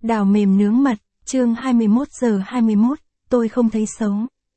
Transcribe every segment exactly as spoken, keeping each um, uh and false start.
Đào mềm nướng mật, chương hai mươi mốt giờ hai mươi mốt, tôi không thấy xấu.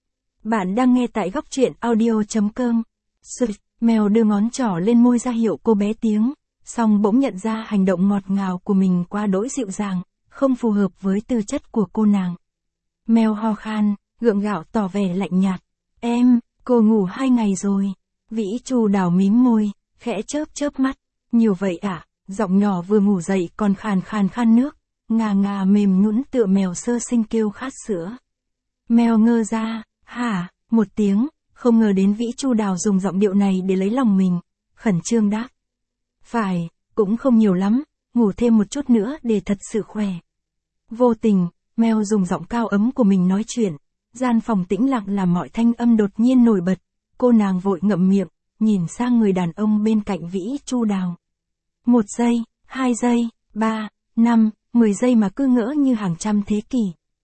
Bạn đang nghe tại góc truyện audio chấm com. Sweet, mèo đưa ngón trỏ lên môi ra hiệu cô bé tiếng, xong bỗng nhận ra hành động ngọt ngào của mình quá đỗi dịu dàng, không phù hợp với tư chất của cô nàng. Mèo ho khan, gượng gạo tỏ vẻ lạnh nhạt. Em, cô ngủ hai ngày rồi. Vĩ Chu Đào mím môi, khẽ chớp chớp mắt. Nhiều vậy à, giọng nhỏ vừa ngủ dậy còn khàn khàn khan nước, ngà ngà mềm nhũn tựa mèo sơ sinh kêu khát sữa. Mèo ngơ ra, hả, một tiếng, không ngờ đến Vĩ Chu Đào dùng giọng điệu này để lấy lòng mình, khẩn trương đáp. Phải, cũng không nhiều lắm, ngủ thêm một chút nữa để thật sự khỏe. Vô tình, mèo dùng giọng cao ấm của mình nói chuyện, gian phòng tĩnh lặng làm mọi thanh âm đột nhiên nổi bật, cô nàng vội ngậm miệng, nhìn sang người đàn ông bên cạnh Vĩ Chu Đào. Một giây, hai giây, ba, năm, mười giây mà cứ ngỡ như hàng trăm thế kỷ.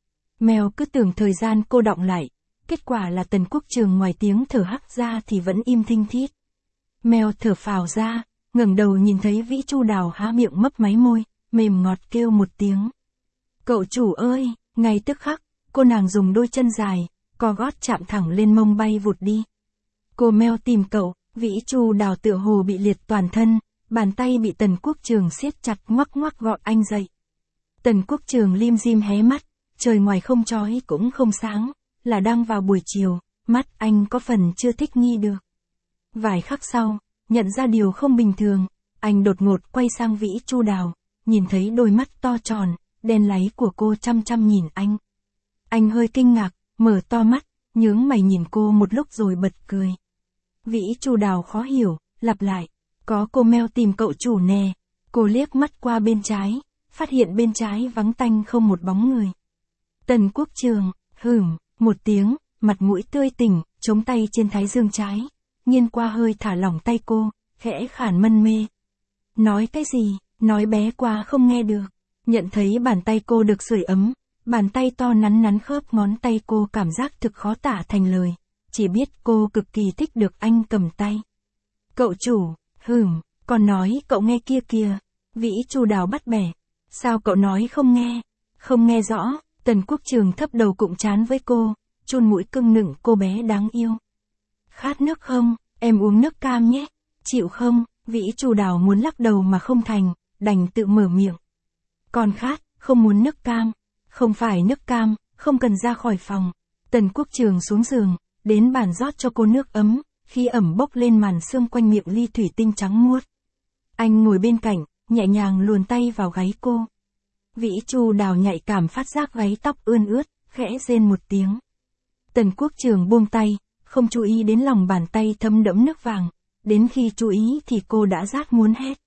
Mèo cứ tưởng thời gian cô đọng lại, kết quả là Tần Quốc Trường ngoài tiếng thở hắt ra thì vẫn im thinh thít. Mèo thở phào ra, ngẩng đầu nhìn thấy Vĩ Chu Đào há miệng mấp máy môi, mềm ngọt kêu một tiếng. Cậu chủ ơi, ngay tức khắc, cô nàng dùng đôi chân dài, co gót chạm thẳng lên mông bay vụt đi. Cô mèo tìm cậu, Vĩ Chu Đào tựa hồ bị liệt toàn thân, bàn tay bị Tần Quốc Trường siết chặt ngoắc ngoắc gọi anh dậy. Tần Quốc Trường lim dim hé mắt, trời ngoài không chói cũng không sáng, là đang vào buổi chiều, mắt anh có phần chưa thích nghi được. Vài khắc sau, nhận ra điều không bình thường, anh đột ngột quay sang Vĩ Chu Đào, nhìn thấy đôi mắt to tròn, đen láy của cô chăm chăm nhìn anh. Anh hơi kinh ngạc, mở to mắt, nhướng mày nhìn cô một lúc rồi bật cười. Vĩ Chu Đào khó hiểu, lặp lại, có cô mèo tìm cậu chủ nè. Cô liếc mắt qua bên trái, phát hiện bên trái vắng tanh không một bóng người. Tần Quốc Trường, hửm, một tiếng, mặt mũi tươi tỉnh, chống tay trên thái dương trái, nghiêng qua hơi thả lỏng tay cô, khẽ khản mân mê. Nói cái gì, nói bé qua không nghe được. Nhận thấy bàn tay cô được sưởi ấm, bàn tay to nắn nắn khớp ngón tay cô cảm giác thực khó tả thành lời, chỉ biết cô cực kỳ thích được anh cầm tay. Cậu chủ, hửm, còn nói cậu nghe kia kìa. Vĩ Chu Đào bắt bẻ. Sao cậu nói không nghe? Không nghe rõ. Tần Quốc Trường thấp đầu cụm chán với cô, chôn mũi cưng nựng cô bé đáng yêu. Khát nước không? Em uống nước cam nhé. Chịu không? Vĩ Chu Đào muốn lắc đầu mà không thành, đành tự mở miệng. Còn khát, không muốn nước cam. Không phải nước cam, không cần ra khỏi phòng. Tần Quốc Trường xuống giường, đến bàn rót cho cô nước ấm, khi ẩm bốc lên màn sương quanh miệng ly thủy tinh trắng muốt. Anh ngồi bên cạnh, nhẹ nhàng luồn tay vào gáy cô. Vĩ Chu Đào nhạy cảm phát giác gáy tóc ươn ướt, khẽ rên một tiếng. Tần Quốc Trường buông tay, không chú ý đến lòng bàn tay thấm đẫm nước vàng, đến khi chú ý thì cô đã rát muốn hét.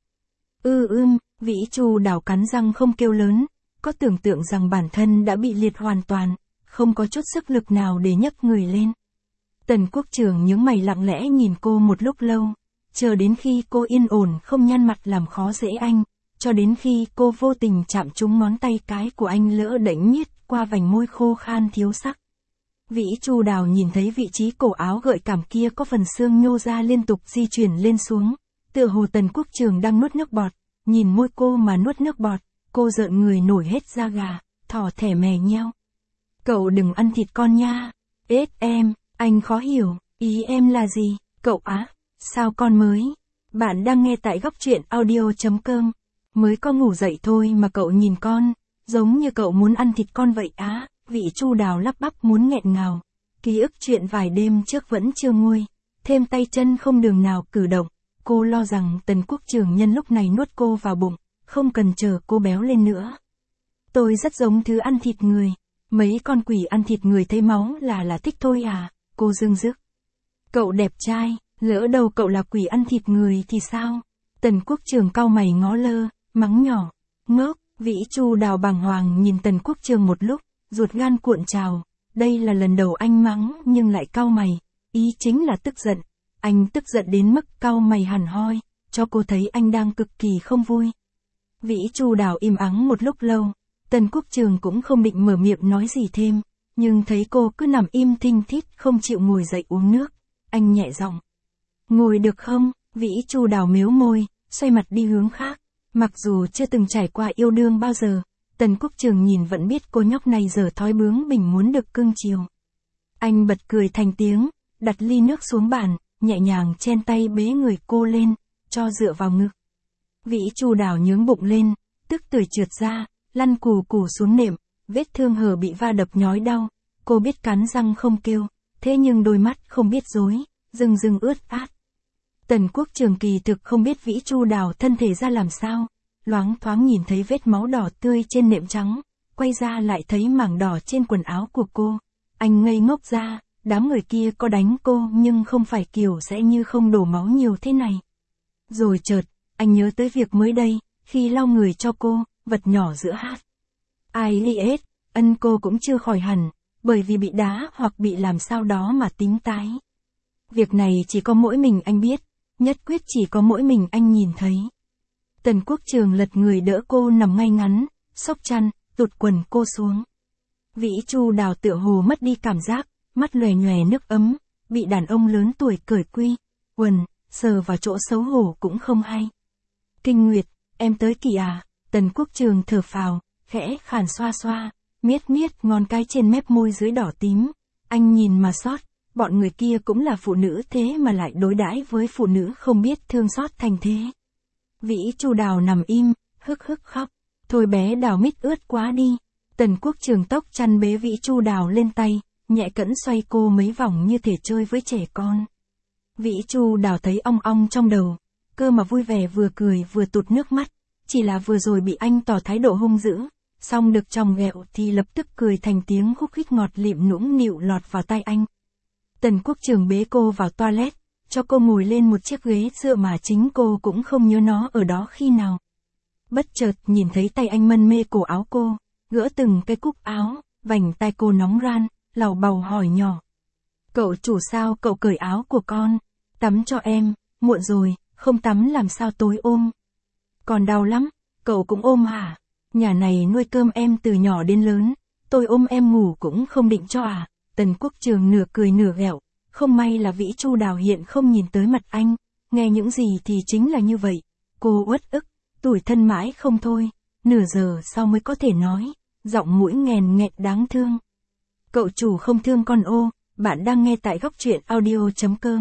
Ư ưm, Vĩ Chu Đào cắn răng không kêu lớn, có tưởng tượng rằng bản thân đã bị liệt hoàn toàn, không có chút sức lực nào để nhấc người lên. Tần Quốc Trường nhướng mày lặng lẽ nhìn cô một lúc lâu, chờ đến khi cô yên ổn không nhăn mặt làm khó dễ anh, cho đến khi cô vô tình chạm trúng ngón tay cái của anh lỡ đễnh miết qua vành môi khô khan thiếu sắc. Vĩ Chu Đào nhìn thấy vị trí cổ áo gợi cảm kia có phần xương nhô ra liên tục di chuyển lên xuống, tựa hồ Tần Quốc Trường đang nuốt nước bọt, nhìn môi cô mà nuốt nước bọt, cô rợn người nổi hết da gà, thỏ thẻ mè nheo. Cậu đừng ăn thịt con nha. Ết em, anh khó hiểu, ý em là gì, cậu á, sao con mới? Bạn đang nghe tại góc truyện audio chấm com. Mới có ngủ dậy thôi mà cậu nhìn con, giống như cậu muốn ăn thịt con vậy á. Vĩ Chu Đào lắp bắp muốn nghẹn ngào. Ký ức chuyện vài đêm trước vẫn chưa nguôi, thêm tay chân không đường nào cử động. Cô lo rằng Tần Quốc Trường nhân lúc này nuốt cô vào bụng, không cần chờ cô béo lên nữa. Tôi rất giống thứ ăn thịt người. Mấy con quỷ ăn thịt người thấy máu là là thích thôi à, cô dưng dứt. Cậu đẹp trai, lỡ đâu cậu là quỷ ăn thịt người thì sao? Tần Quốc Trường cau mày ngó lơ, mắng nhỏ. Ngốc, Vĩ Chu Đào bàng hoàng nhìn Tần Quốc Trường một lúc, ruột gan cuộn trào. Đây là lần đầu anh mắng nhưng lại cau mày, ý chính là tức giận. Anh tức giận đến mức cau mày hẳn hoi, cho cô thấy anh đang cực kỳ không vui. Vĩ Chu Đào im ắng một lúc lâu, Tần Quốc Trường cũng không định mở miệng nói gì thêm, nhưng thấy cô cứ nằm im thinh thít không chịu ngồi dậy uống nước, anh nhẹ giọng. Ngồi được không? Vĩ Chu Đào mếu môi, xoay mặt đi hướng khác. Mặc dù chưa từng trải qua yêu đương bao giờ, Tần Quốc Trường nhìn vẫn biết cô nhóc này giờ thói bướng bỉnh muốn được cưng chiều. Anh bật cười thành tiếng, đặt ly nước xuống bàn, nhẹ nhàng chen tay bế người cô lên, cho dựa vào ngực. Vĩ Chu Đào nhướng bụng lên, tức tưởi trượt ra, lăn cù cù xuống nệm, vết thương hở bị va đập nhói đau, cô biết cắn răng không kêu, thế nhưng đôi mắt không biết dối, rưng rưng ướt át. Tần Quốc Trường kỳ thực không biết Vĩ Chu Đào thân thể ra làm sao, loáng thoáng nhìn thấy vết máu đỏ tươi trên nệm trắng, quay ra lại thấy mảng đỏ trên quần áo của cô. Anh ngây ngốc ra, đám người kia có đánh cô nhưng không phải kiểu sẽ như không đổ máu nhiều thế này. Rồi chợt, anh nhớ tới việc mới đây, khi lau người cho cô, vật nhỏ giữa hát. Ai liệt, ân cô cũng chưa khỏi hẳn, bởi vì bị đá hoặc bị làm sao đó mà tím tái. Việc này chỉ có mỗi mình anh biết, nhất quyết chỉ có mỗi mình anh nhìn thấy. Tần Quốc Trường lật người đỡ cô nằm ngay ngắn, xốc chăn, tụt quần cô xuống. Vĩ Chu Đào tựa hồ mất đi cảm giác, mắt lòe nhòe nước ấm, bị đàn ông lớn tuổi cởi quy, quần, sờ vào chỗ xấu hổ cũng không hay. Kinh Nguyệt, em tới kỳ à? Tần Quốc Trường thở phào, khẽ khàn xoa xoa, miết miết ngón cái trên mép môi dưới đỏ tím. Anh nhìn mà xót, bọn người kia cũng là phụ nữ thế mà lại đối đãi với phụ nữ không biết thương xót thành thế. Vĩ Chu Đào nằm im, hức hức khóc, thôi bé Đào mít ướt quá đi. Tần Quốc Trường tốc chăn bế Vĩ Chu Đào lên tay, nhẹ cẫng xoay cô mấy vòng như thể chơi với trẻ con. Vĩ Chu Đào thấy ong ong trong đầu, cơ mà vui vẻ vừa cười vừa tụt nước mắt, chỉ là vừa rồi bị anh tỏ thái độ hung dữ, xong được chồng ghẹo thì lập tức cười thành tiếng khúc khích ngọt lịm nũng nịu lọt vào tai anh. Tần Quốc Trường bế cô vào toilet, cho cô ngồi lên một chiếc ghế dựa mà chính cô cũng không nhớ nó ở đó khi nào. Bất chợt nhìn thấy tay anh mân mê cổ áo cô, gỡ từng cái cúc áo, vành tai cô nóng ran, lầu bầu hỏi nhỏ. Cậu chủ sao cậu cởi áo của con? Tắm cho em, muộn rồi, không tắm làm sao tối ôm. Còn đau lắm, cậu cũng ôm hả? Nhà này nuôi cơm em từ nhỏ đến lớn, tôi ôm em ngủ cũng không định cho à? Tần Quốc Trường nửa cười nửa ghẹo, không may là Vĩ Chu Đào hiện không nhìn tới mặt anh, nghe những gì thì chính là như vậy. Cô uất ức, tủi thân mãi không thôi, nửa giờ sau mới có thể nói, giọng mũi nghèn nghẹt đáng thương. Cậu chủ không thương con ô, bạn đang nghe tại góc truyện audio chấm com.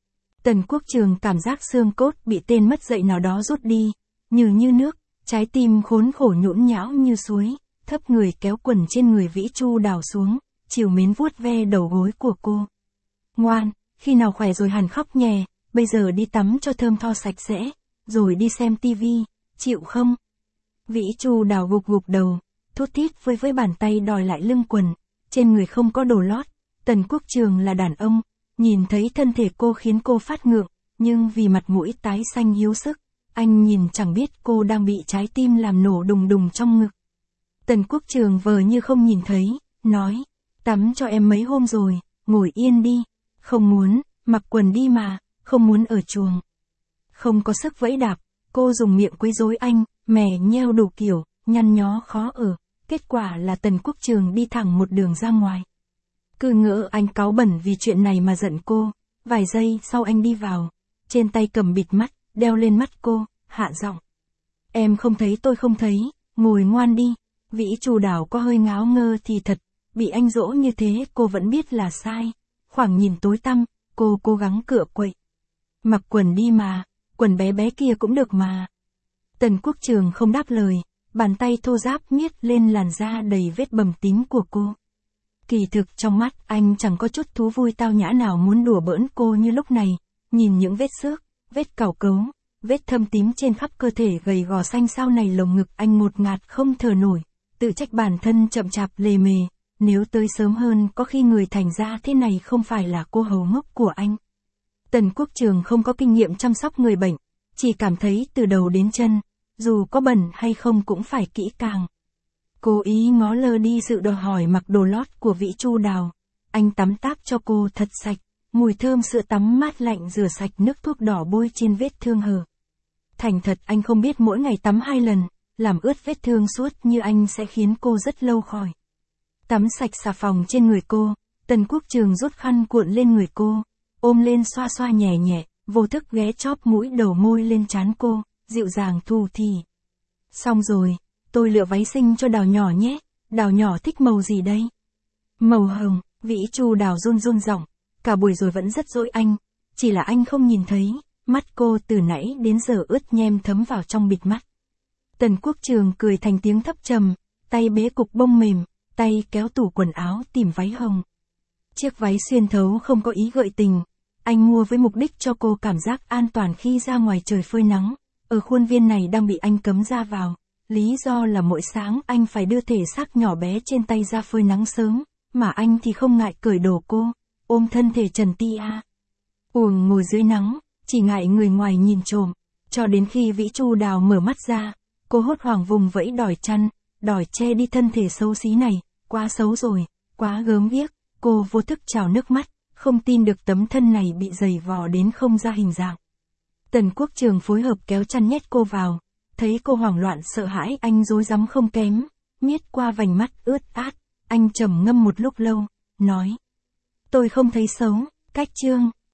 Tần Quốc Trường cảm giác xương cốt bị tên mất dạy nào đó rút đi, như như nước, trái tim khốn khổ nhũn nhão như suối, thấp người kéo quần trên người Vĩ Chu Đào xuống, chiều mến vuốt ve đầu gối của cô. Ngoan, khi nào khỏe rồi hẳn khóc nhè, bây giờ đi tắm cho thơm tho sạch sẽ, rồi đi xem tivi, chịu không? Vĩ Chu Đào gục gục đầu, thút thít với với bàn tay đòi lại lưng quần, trên người không có đồ lót. Tần Quốc Trường là đàn ông, nhìn thấy thân thể cô khiến cô phát ngượng, nhưng vì mặt mũi tái xanh hiếu sức, anh nhìn chẳng biết cô đang bị trái tim làm nổ đùng đùng trong ngực. Tần Quốc Trường vờ như không nhìn thấy, nói, tắm cho em mấy hôm rồi, ngồi yên đi, không muốn, mặc quần đi mà, không muốn ở chuồng. Không có sức vẫy đạp, cô dùng miệng quấy rối anh, mè nheo đủ kiểu, nhăn nhó khó ở, kết quả là Tần Quốc Trường đi thẳng một đường ra ngoài. Cứ ngỡ anh cáu bẩn vì chuyện này mà giận cô, vài giây sau anh đi vào, trên tay cầm bịt mắt, đeo lên mắt cô, hạ giọng. Em không thấy tôi không thấy, ngồi ngoan đi. Vĩ Chu Đào có hơi ngáo ngơ thì thật, bị anh dỗ như thế cô vẫn biết là sai. Khoảng nhìn tối tăm, cô cố gắng cựa quậy. Mặc quần đi mà, quần bé bé kia cũng được mà. Tần Quốc Trường không đáp lời, bàn tay thô ráp miết lên làn da đầy vết bầm tím của cô. Kỳ thực trong mắt anh chẳng có chút thú vui tao nhã nào muốn đùa bỡn cô như lúc này, nhìn những vết xước, vết cào cấu, vết thâm tím trên khắp cơ thể gầy gò xanh xao này, lồng ngực anh ngột ngạt không thở nổi, tự trách bản thân chậm chạp lề mề, nếu tới sớm hơn có khi người thành ra thế này không phải là cô hầu ngốc của anh. Tần Quốc Trường không có kinh nghiệm chăm sóc người bệnh, chỉ cảm thấy từ đầu đến chân, dù có bẩn hay không cũng phải kỹ càng. Cố ý ngó lơ đi sự đòi hỏi mặc đồ lót của Vĩ Chu Đào, anh tắm táp cho cô thật sạch, mùi thơm sữa tắm mát lạnh rửa sạch nước thuốc đỏ bôi trên vết thương hở. Thành thật anh không biết mỗi ngày tắm hai lần, làm ướt vết thương suốt như anh sẽ khiến cô rất lâu khỏi. Tắm sạch xà phòng trên người cô, Tần Quốc Trường rút khăn cuộn lên người cô, ôm lên xoa xoa nhẹ nhẹ, vô thức ghé chóp mũi đầu môi lên trán cô, dịu dàng thu thì. Xong rồi, tôi lựa váy xinh cho Đào nhỏ nhé, Đào nhỏ thích màu gì đây? Màu hồng, Vĩ Chu Đào run run giọng, cả buổi rồi vẫn rất dỗi anh, chỉ là anh không nhìn thấy, mắt cô từ nãy đến giờ ướt nhem thấm vào trong bịt mắt. Tần Quốc Trường cười thành tiếng thấp trầm, tay bế cục bông mềm, tay kéo tủ quần áo tìm váy hồng. Chiếc váy xuyên thấu không có ý gợi tình, anh mua với mục đích cho cô cảm giác an toàn khi ra ngoài trời phơi nắng, ở khuôn viên này đang bị anh cấm ra vào, lý do là mỗi sáng anh phải đưa thể xác nhỏ bé trên tay ra phơi nắng sớm, mà anh thì không ngại cởi đồ cô, ôm thân thể trần tia. Uổng ngồi dưới nắng, chỉ ngại người ngoài nhìn trộm, cho đến khi Vĩ Chu Đào mở mắt ra, cô hốt hoảng vùng vẫy đòi chăn, đòi che đi thân thể xấu xí này, quá xấu rồi, quá gớm ghiếc, cô vô thức trào nước mắt, không tin được tấm thân này bị dày vò đến không ra hình dạng. Tần Quốc Trường phối hợp kéo chăn nhét cô vào, thấy cô hoảng loạn sợ hãi anh rối rắm không kém, miết qua vành mắt ướt át, anh trầm ngâm một lúc lâu, nói. Tôi không thấy xấu, Cách Chương.